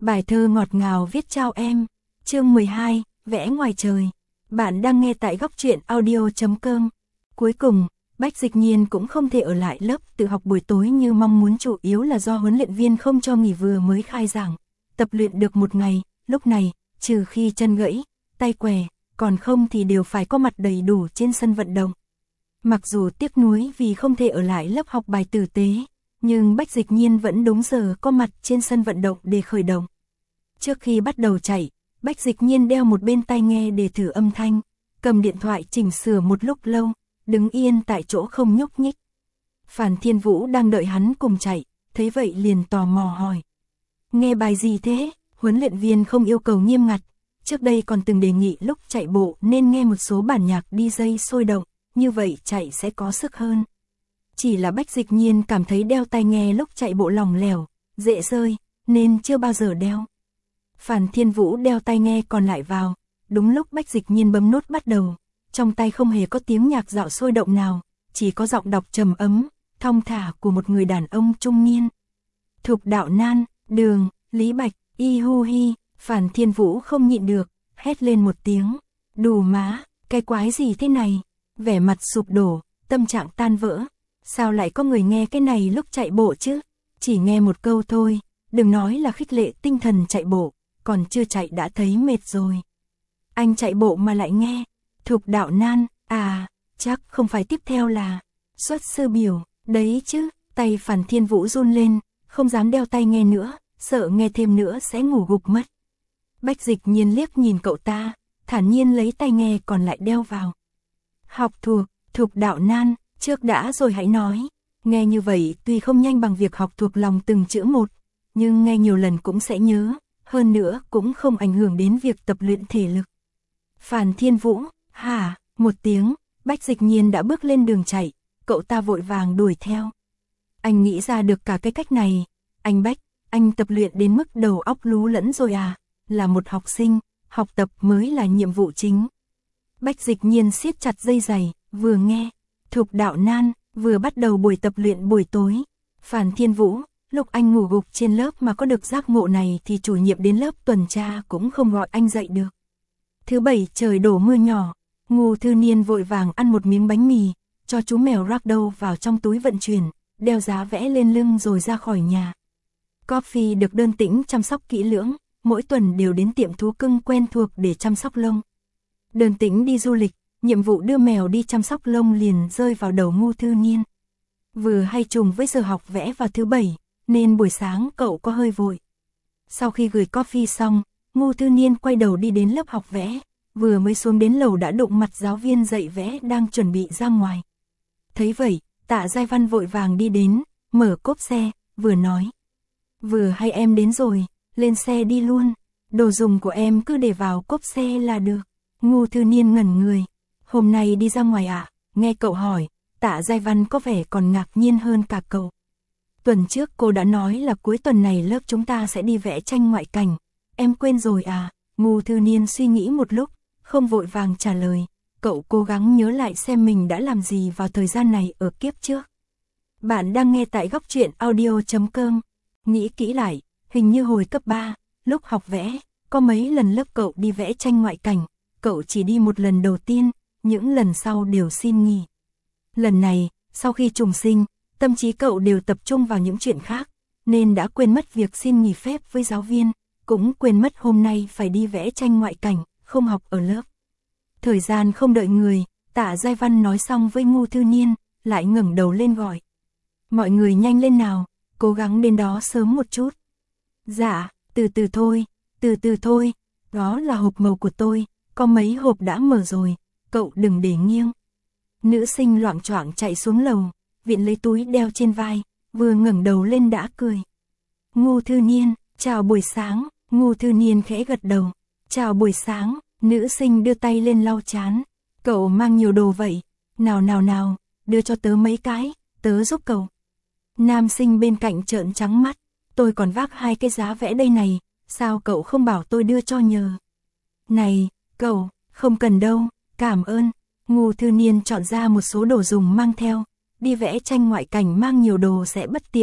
Bài thơ ngọt ngào viết trao em. Chương 12, vẽ ngoài trời. Bạn đang nghe tại góc truyện audio.com. Cuối cùng, Bách Dịch Nhiên cũng không thể ở lại lớp tự học buổi tối như mong muốn, chủ yếu là do huấn luyện viên không cho nghỉ, vừa mới khai giảng. Tập luyện được một ngày, lúc này, trừ khi chân gãy, tay què, còn không thì đều phải có mặt đầy đủ trên sân vận động. Mặc dù tiếc nuối vì không thể ở lại lớp học bài tử tế, nhưng Bách Dịch Nhiên vẫn đúng giờ có mặt trên sân vận động để khởi động. Trước khi bắt đầu chạy, Bách Dịch Nhiên đeo một bên tai nghe để thử âm thanh, cầm điện thoại chỉnh sửa một lúc lâu, đứng yên tại chỗ không nhúc nhích. Phàn Thiên Vũ đang đợi hắn cùng chạy, thấy vậy liền tò mò hỏi. Nghe bài gì thế? Huấn luyện viên không yêu cầu nghiêm ngặt, trước đây còn từng đề nghị lúc chạy bộ nên nghe một số bản nhạc DJ sôi động, như vậy chạy sẽ có sức hơn. Chỉ là Bách Dịch Nhiên cảm thấy đeo tai nghe lúc chạy bộ lỏng lẻo, dễ rơi, nên chưa bao giờ đeo. Phàn Thiên Vũ đeo tai nghe còn lại vào, đúng lúc Bách Dịch Nhiên bấm nút bắt đầu, trong tay không hề có tiếng nhạc dạo sôi động nào, chỉ có giọng đọc trầm ấm, thong thả của một người đàn ông trung niên. Thục Đạo Nan, Đường, Lý Bạch, Y Hu Hi. Phàn Thiên Vũ không nhịn được, hét lên một tiếng. Đù má, cái quái gì thế này? Vẻ mặt sụp đổ, tâm trạng tan vỡ. Sao lại có người nghe cái này lúc chạy bộ chứ? Chỉ nghe một câu thôi, đừng nói là khích lệ tinh thần chạy bộ, còn chưa chạy đã thấy mệt rồi. Anh chạy bộ mà lại nghe. Thục Đạo Nan, à, chắc không phải tiếp theo là xuất sư biểu, đấy chứ. Tay Phàn Thiên Vũ run lên, không dám đeo tai nghe nữa, sợ nghe thêm nữa sẽ ngủ gục mất. Bách Dịch Nhiên liếc nhìn cậu ta, thản nhiên lấy tai nghe còn lại đeo vào. Học thuộc, Thục Đạo Nan, trước đã rồi hãy nói. Nghe như vậy tuy không nhanh bằng việc học thuộc lòng từng chữ một, nhưng nghe nhiều lần cũng sẽ nhớ, hơn nữa cũng không ảnh hưởng đến việc tập luyện thể lực. Phàn Thiên Vũ, hả, một tiếng, Bách Dịch Nhiên đã bước lên đường chạy, cậu ta vội vàng đuổi theo. Anh nghĩ ra được cả cái cách này, anh Bách, anh tập luyện đến mức đầu óc lú lẫn rồi à, là một học sinh, học tập mới là nhiệm vụ chính. Bách Dịch Nhiên siết chặt dây giày, vừa nghe, Thục Đạo Nan, vừa bắt đầu buổi tập luyện buổi tối. Phàn Thiên Vũ, lúc anh ngủ gục trên lớp mà có được giác ngộ này thì chủ nhiệm đến lớp tuần tra cũng không gọi anh dậy được. Thứ bảy trời đổ mưa nhỏ, Ngô Thư Niên vội vàng ăn một miếng bánh mì, cho chú mèo Ragdoll vào trong túi vận chuyển, đeo giá vẽ lên lưng rồi ra khỏi nhà. Coffee được Đơn Tĩnh chăm sóc kỹ lưỡng, mỗi tuần đều đến tiệm thú cưng quen thuộc để chăm sóc lông. Đơn Tĩnh đi du lịch, nhiệm vụ đưa mèo đi chăm sóc lông liền rơi vào đầu Ngô Thư Niên. Vừa hay trùng với giờ học vẽ vào thứ bảy, nên buổi sáng cậu có hơi vội. Sau khi gửi coffee xong, Ngô Thư Niên quay đầu đi đến lớp học vẽ, vừa mới xuống đến lầu đã đụng mặt giáo viên dạy vẽ đang chuẩn bị ra ngoài. Thấy vậy, Tạ Giai Văn vội vàng đi đến, mở cốp xe, vừa nói. Vừa hay em đến rồi, lên xe đi luôn, đồ dùng của em cứ để vào cốp xe là được. Ngô Thư Niên ngẩn người. Hôm nay đi ra ngoài ạ? Nghe cậu hỏi, Tạ Giai Văn có vẻ còn ngạc nhiên hơn cả cậu. Tuần trước cô đã nói là cuối tuần này lớp chúng ta sẽ đi vẽ tranh ngoại cảnh. Em quên rồi à? Ngô Thư Niên suy nghĩ một lúc, không vội vàng trả lời. Cậu cố gắng nhớ lại xem mình đã làm gì vào thời gian này ở kiếp trước. Bạn đang nghe tại góc truyện audio.com. Nghĩ kỹ lại, hình như hồi cấp 3, lúc học vẽ, có mấy lần lớp cậu đi vẽ tranh ngoại cảnh, cậu chỉ đi một lần đầu tiên, những lần sau đều xin nghỉ. Lần này, sau khi trùng sinh, tâm trí cậu đều tập trung vào những chuyện khác, nên đã quên mất việc xin nghỉ phép với giáo viên, cũng quên mất hôm nay phải đi vẽ tranh ngoại cảnh, không học ở lớp. Thời gian không đợi người, Tạ Giai Văn nói xong với Ngô Thư Niên, lại ngẩng đầu lên gọi. Mọi người nhanh lên nào, cố gắng đến đó sớm một chút. Dạ, từ từ thôi, đó là hộp màu của tôi, có mấy hộp đã mở rồi, cậu đừng để nghiêng. Nữ sinh loạng choạng chạy xuống lầu, viện lấy túi đeo trên vai, vừa ngẩng đầu lên đã cười. Ngô Thư Niên, chào buổi sáng. Ngô Thư Niên khẽ gật đầu. Chào buổi sáng. Nữ sinh đưa tay lên lau chán. Cậu mang nhiều đồ vậy, nào, đưa cho tớ mấy cái, tớ giúp cậu. Nam sinh bên cạnh trợn trắng mắt, tôi còn vác 2 cái giá vẽ đây này, sao cậu không bảo tôi đưa cho nhờ. Này, cậu, không cần đâu, cảm ơn. Ngô Thư Niên chọn ra một số đồ dùng mang theo, đi vẽ tranh ngoại cảnh mang nhiều đồ sẽ bất tiện,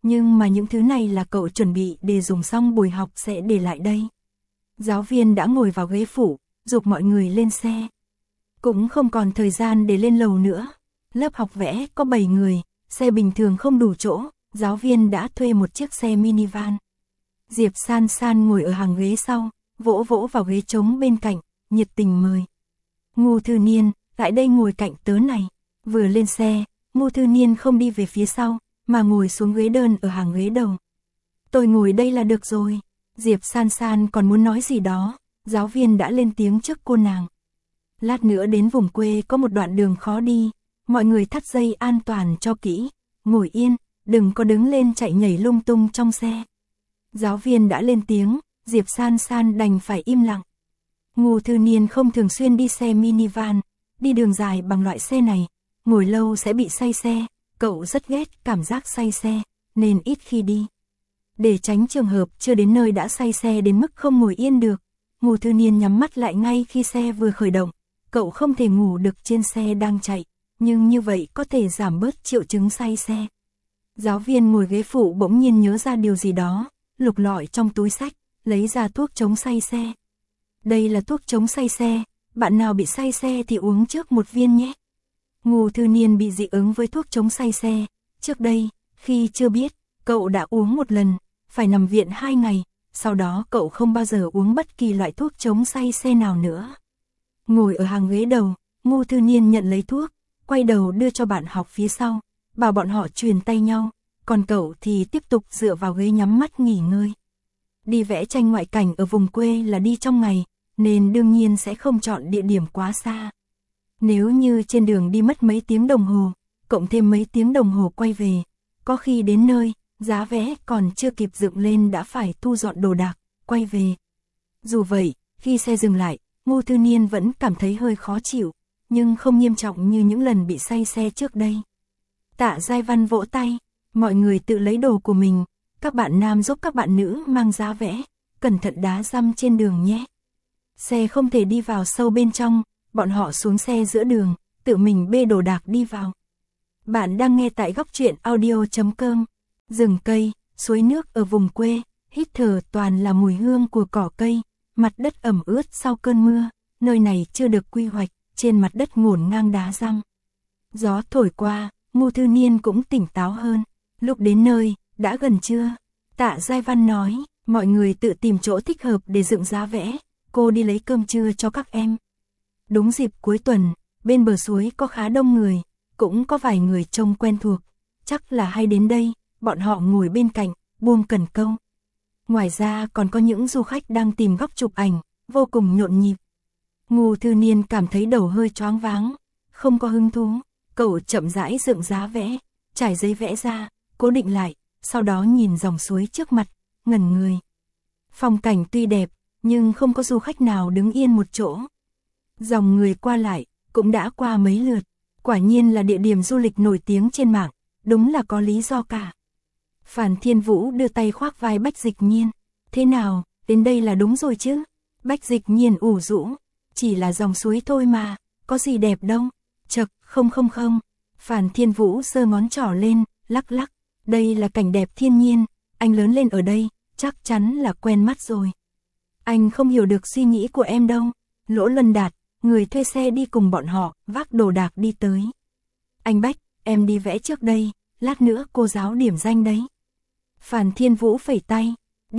Nhưng mà những thứ này là cậu chuẩn bị để dùng xong buổi học sẽ để lại đây. Giáo viên đã ngồi vào ghế phụ, giục mọi người lên xe. Cũng không còn thời gian để lên lầu nữa. Lớp học vẽ có 7 người, xe bình thường không đủ chỗ, giáo viên đã thuê một chiếc xe minivan. Diệp San San ngồi ở hàng ghế sau, vỗ vỗ vào ghế trống bên cạnh, nhiệt tình mời. Ngô Thư Niên, lại đây ngồi cạnh tớ này. Vừa lên xe, Ngô Thư Niên không đi về phía sau, mà ngồi xuống ghế đơn ở hàng ghế đầu. Tôi ngồi đây là được rồi. Diệp San San còn muốn nói gì đó, giáo viên đã lên tiếng trước cô nàng. Lát nữa đến vùng quê có một đoạn đường khó đi, mọi người thắt dây an toàn cho kỹ, ngồi yên, đừng có đứng lên chạy nhảy lung tung trong xe. Giáo viên đã lên tiếng, Diệp San San đành phải im lặng. Ngô Thư Niên không thường xuyên đi xe minivan, đi đường dài bằng loại xe này, ngồi lâu sẽ bị say xe, cậu rất ghét cảm giác say xe, nên ít khi đi. Để tránh trường hợp chưa đến nơi đã say xe đến mức không ngồi yên được, Ngô Thư Niên nhắm mắt lại ngay khi xe vừa khởi động, cậu không thể ngủ được trên xe đang chạy, nhưng như vậy có thể giảm bớt triệu chứng say xe. Giáo viên ngồi ghế phụ bỗng nhiên nhớ ra điều gì đó, lục lọi trong túi xách, lấy ra thuốc chống say xe. Đây là thuốc chống say xe, bạn nào bị say xe thì uống trước một viên nhé. Ngô Thư Niên bị dị ứng với thuốc chống say xe, trước đây, khi chưa biết, cậu đã uống một lần, phải nằm viện 2 ngày, sau đó cậu không bao giờ uống bất kỳ loại thuốc chống say xe nào nữa. Ngồi ở hàng ghế đầu, Ngô Thư Niên nhận lấy thuốc, quay đầu đưa cho bạn học phía sau, bảo bọn họ truyền tay nhau, còn cậu thì tiếp tục dựa vào ghế nhắm mắt nghỉ ngơi. Đi vẽ tranh ngoại cảnh ở vùng quê là đi trong ngày, nên đương nhiên sẽ không chọn địa điểm quá xa. Nếu như trên đường đi mất mấy tiếng đồng hồ, cộng thêm mấy tiếng đồng hồ quay về, có khi đến nơi, giá vé còn chưa kịp dựng lên đã phải thu dọn đồ đạc, quay về. Dù vậy, khi xe dừng lại, Ngô Thư Niên vẫn cảm thấy hơi khó chịu, nhưng không nghiêm trọng như những lần bị say xe trước đây. Tạ Giai Văn vỗ tay, mọi người tự lấy đồ của mình, các bạn nam giúp các bạn nữ mang giá vé, cẩn thận đá răm trên đường nhé. Xe không thể đi vào sâu bên trong, bọn họ xuống xe giữa đường, tự mình bê đồ đạc đi vào. Bạn đang nghe tại góc truyện audio.com. Rừng cây, suối nước ở vùng quê, hít thở toàn là mùi hương của cỏ cây, mặt đất ẩm ướt sau cơn mưa, nơi này chưa được quy hoạch, trên mặt đất ngổn ngang đá răm. Gió thổi qua, Ngô Thư Niên cũng tỉnh táo hơn. Lúc đến nơi, đã gần trưa. Tạ Giai Văn nói, mọi người tự tìm chỗ thích hợp để dựng giá vẽ, cô đi lấy cơm trưa cho các em. Đúng dịp cuối tuần, bên bờ suối có khá đông người, cũng có vài người trông quen thuộc, chắc là hay đến đây, bọn họ ngồi bên cạnh, buông cần câu. Ngoài ra còn có những du khách đang tìm góc chụp ảnh, vô cùng nhộn nhịp. Ngô Thư Niên cảm thấy đầu hơi choáng váng, không có hứng thú, cậu chậm rãi dựng giá vẽ, trải giấy vẽ ra, cố định lại, sau đó nhìn dòng suối trước mặt, ngẩn người. Phong cảnh tuy đẹp, nhưng không có du khách nào đứng yên một chỗ. Dòng người qua lại, cũng đã qua mấy lượt, quả nhiên là địa điểm du lịch nổi tiếng trên mạng, đúng là có lý do cả. Phàn Thiên Vũ đưa tay khoác vai Bách Dịch Nhiên, thế nào, đến đây là đúng rồi chứ? Bách Dịch Nhiên ủ rũ, chỉ là dòng suối thôi mà, có gì đẹp đâu. Chậc, không. Phàn Thiên Vũ giơ ngón trỏ lên, lắc lắc, đây là cảnh đẹp thiên nhiên, anh lớn lên ở đây, chắc chắn là quen mắt rồi. Anh không hiểu được suy nghĩ của em đâu. Lỗ Luân Đạt, người thuê xe đi cùng bọn họ, vác đồ đạc đi tới. Anh Bách, em đi vẽ trước đây, lát nữa cô giáo điểm danh đấy. Phàn Thiên Vũ phẩy tay,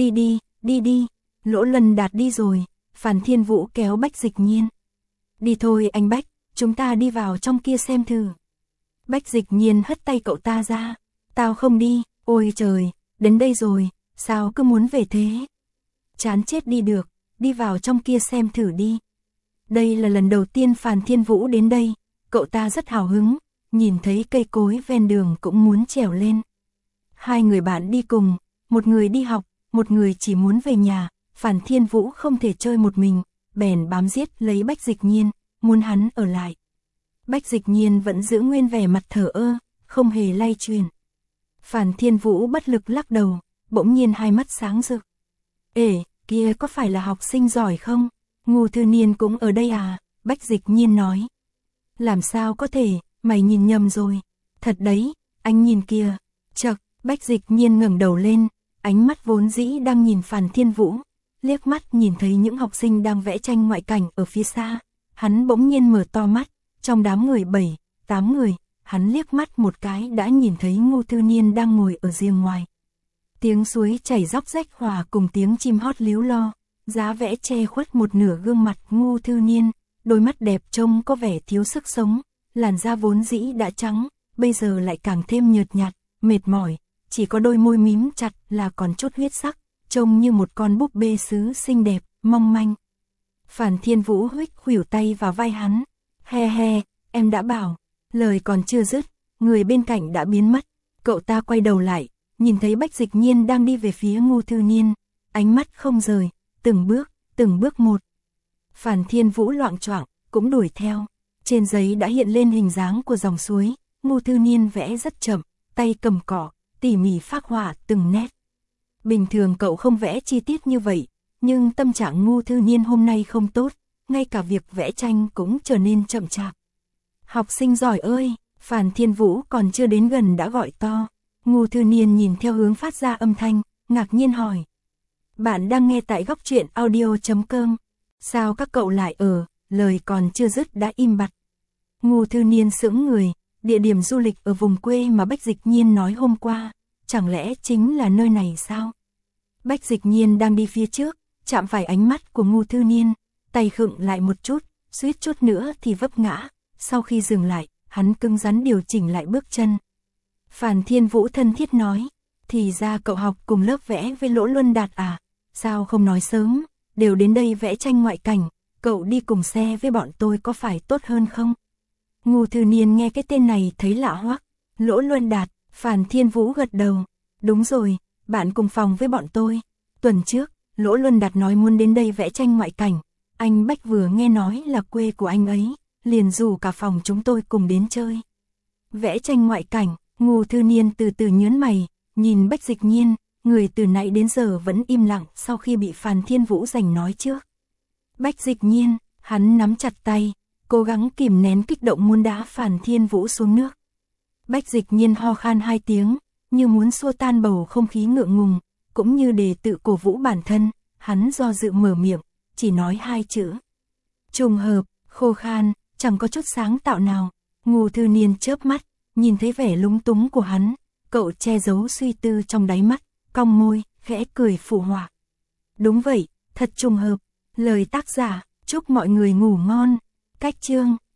đi. Lỗ Luân Đạt đi rồi, Phàn Thiên Vũ kéo Bách Dịch Nhiên. Đi thôi anh Bách, chúng ta đi vào trong kia xem thử. Bách Dịch Nhiên hất tay cậu ta ra, tao không đi, ôi trời, đến đây rồi, sao cứ muốn về thế? Chán chết đi được, đi vào trong kia xem thử đi. Đây là lần đầu tiên Phàn Thiên Vũ đến đây, cậu ta rất hào hứng, nhìn thấy cây cối ven đường cũng muốn trèo lên. Hai người bạn đi cùng, một người đi học, một người chỉ muốn về nhà, Phàn Thiên Vũ không thể chơi một mình, bèn bám giết lấy Bách Dịch Nhiên, muốn hắn ở lại. Bách Dịch Nhiên vẫn giữ nguyên vẻ mặt thờ ơ, không hề lay chuyển. Phàn Thiên Vũ bất lực lắc đầu, bỗng nhiên hai mắt sáng rực. Ê, kia có phải là học sinh giỏi không? Ngô Thư Niên cũng ở đây à? Bách Dịch Nhiên nói. Làm sao có thể, mày nhìn nhầm rồi. Thật đấy, anh nhìn kìa. Chậc, Bách Dịch Nhiên ngẩng đầu lên, ánh mắt vốn dĩ đang nhìn Phàn Thiên Vũ, liếc mắt nhìn thấy những học sinh đang vẽ tranh ngoại cảnh ở phía xa, hắn bỗng nhiên mở to mắt, trong đám người 7-8 người, hắn liếc mắt một cái đã nhìn thấy Ngô Thư Niên đang ngồi ở riêng ngoài. Tiếng suối chảy róc rách hòa cùng tiếng chim hót líu lo, giá vẽ che khuất một nửa gương mặt Ngô Thư Niên, đôi mắt đẹp trông có vẻ thiếu sức sống, làn da vốn dĩ đã trắng, bây giờ lại càng thêm nhợt nhạt, mệt mỏi, chỉ có đôi môi mím chặt là còn chút huyết sắc, trông như một con búp bê sứ xinh đẹp, mong manh. Phàn Thiên Vũ huých khuỷu tay vào vai hắn, he he, em đã bảo, lời còn chưa dứt, người bên cạnh đã biến mất, cậu ta quay đầu lại, nhìn thấy Bách Dịch Nhiên đang đi về phía Ngô Thư Niên, ánh mắt không rời, từng bước một. Phàn Thiên Vũ loạng choạng cũng đuổi theo, trên giấy đã hiện lên hình dáng của dòng suối, Ngô Thư Niên vẽ rất chậm, tay cầm cỏ, tỉ mỉ phác họa từng nét. Bình thường cậu không vẽ chi tiết như vậy, nhưng tâm trạng Ngô Thư Niên hôm nay không tốt, ngay cả việc vẽ tranh cũng trở nên chậm chạp. Học sinh giỏi ơi, Phàn Thiên Vũ còn chưa đến gần đã gọi to. Ngô Thư Niên nhìn theo hướng phát ra âm thanh, ngạc nhiên hỏi. Bạn đang nghe tại góc truyện audio.com. Sao các cậu lại ở, lời còn chưa dứt đã im bặt. Ngô Thư Niên sững người, địa điểm du lịch ở vùng quê mà Bách Dịch Nhiên nói hôm qua, chẳng lẽ chính là nơi này sao? Bách Dịch Nhiên đang đi phía trước, chạm phải ánh mắt của Ngô Thư Niên, tay khựng lại một chút, suýt chút nữa thì vấp ngã, sau khi dừng lại, hắn cứng rắn điều chỉnh lại bước chân. Phàn Thiên Vũ thân thiết nói, thì ra cậu học cùng lớp vẽ với Lỗ Luân Đạt à, sao không nói sớm, đều đến đây vẽ tranh ngoại cảnh, cậu đi cùng xe với bọn tôi có phải tốt hơn không? Ngô Thư Niên nghe cái tên này thấy lạ hoắc, Lỗ Luân Đạt, Phàn Thiên Vũ gật đầu, đúng rồi, bạn cùng phòng với bọn tôi, tuần trước, Lỗ Luân Đạt nói muốn đến đây vẽ tranh ngoại cảnh, anh Bách vừa nghe nói là quê của anh ấy, liền rủ cả phòng chúng tôi cùng đến chơi. Vẽ tranh ngoại cảnh, Ngô Thư Niên từ từ nhớn mày, nhìn Bách Dịch Nhiên, người từ nãy đến giờ vẫn im lặng sau khi bị Phàn Thiên Vũ giành nói trước. Bách Dịch Nhiên, hắn nắm chặt tay, cố gắng kìm nén kích động muốn đá Phàn Thiên Vũ xuống nước. Bách Dịch Nhiên ho khan 2 tiếng, như muốn xua tan bầu không khí ngượng ngùng, cũng như để tự cổ vũ bản thân, hắn do dự mở miệng, chỉ nói 2 chữ. Trùng hợp, khô khan, chẳng có chút sáng tạo nào. Ngô Thư Niên chớp mắt, nhìn thấy vẻ lúng túng của hắn, cậu che giấu suy tư trong đáy mắt, cong môi, khẽ cười phụ họa. Đúng vậy, thật trùng hợp, lời tác giả, chúc mọi người ngủ ngon. Cách chương